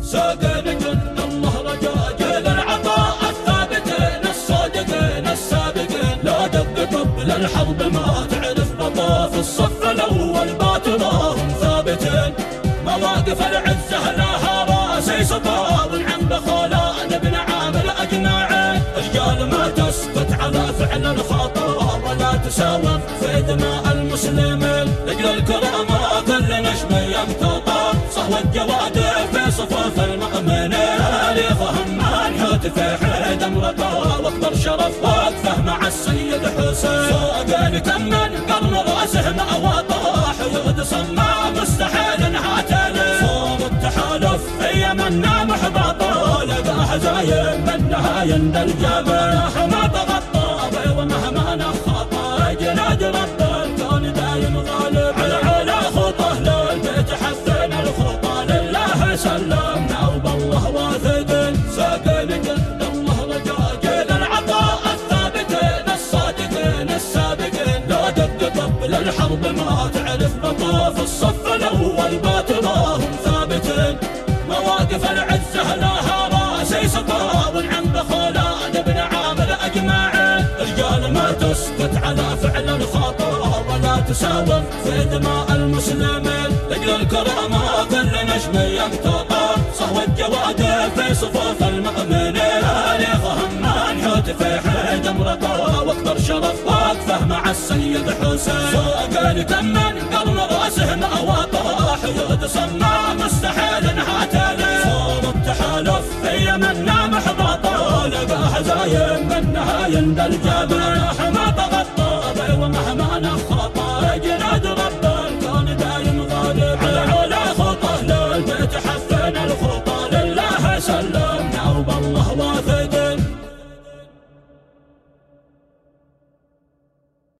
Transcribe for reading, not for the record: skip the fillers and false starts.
ساقين جند الله رجاء جيل العطاء الثابتين الصادقين السابقين. لا دق قبل الحرب ما تعرف بطا، في الصف الأول باطلاهم ثابتين. مواقف العزة لها راسي صفا، والعم بخولان بن عامر أجمعين. رجال ما تسكت على فعل الخطا، ولا تساوم في دماء المسلمين. لجل الكرامة كل نجم يمتطى، صهو الجواد في صفوف المؤمنين. تاريخهم منحوت في حيد امرقا، واكبر شرف وقفه مع السيد حسين. ساقين كم من قرن راسه ما وطا، حدود صماء مستحيل انها تلي. صوم التحالف في يمنا محبطا، لقاه زايد من نهاية الجبل. ما تغطى ومهما نخطى، جناد رب الكون دايم غالب. على خطه للبيت حثنا الخطى، لله سلمنا وبالله واثقين. ساقين جند الله رجاء جيل العطاء الثابتين الصادقين السابقين. لا دق قبل الحرب ما تعرف بطا، في الصف الأول باطلاهم ثابتين. مواقف العزة لها راسي صفا، والعم بخولان بن عامر أجمعين. رجال ما تسكت على فعل الخطا، ولا تساوم في دماء المسلمين. لجل الكرامة كل نجم يمتطى، صهو الجواد في صفوف المؤمنين. تاريخهم منحوت في حيد امرقا، واكبر شرف وقفه مع السيد حسين. ساقين كم من قرن راسه ما وطا، حدود صماء مستحيل انها تلي. صوم التحالف في يمنا محبطا، لقاه زايد من نهاية الجبل. ما تغطى ومهما نخطى، جناد رب الكون دايم غالب. على خطه للبيت حثنا الخطى، لله سلمنا وبالله واثقين.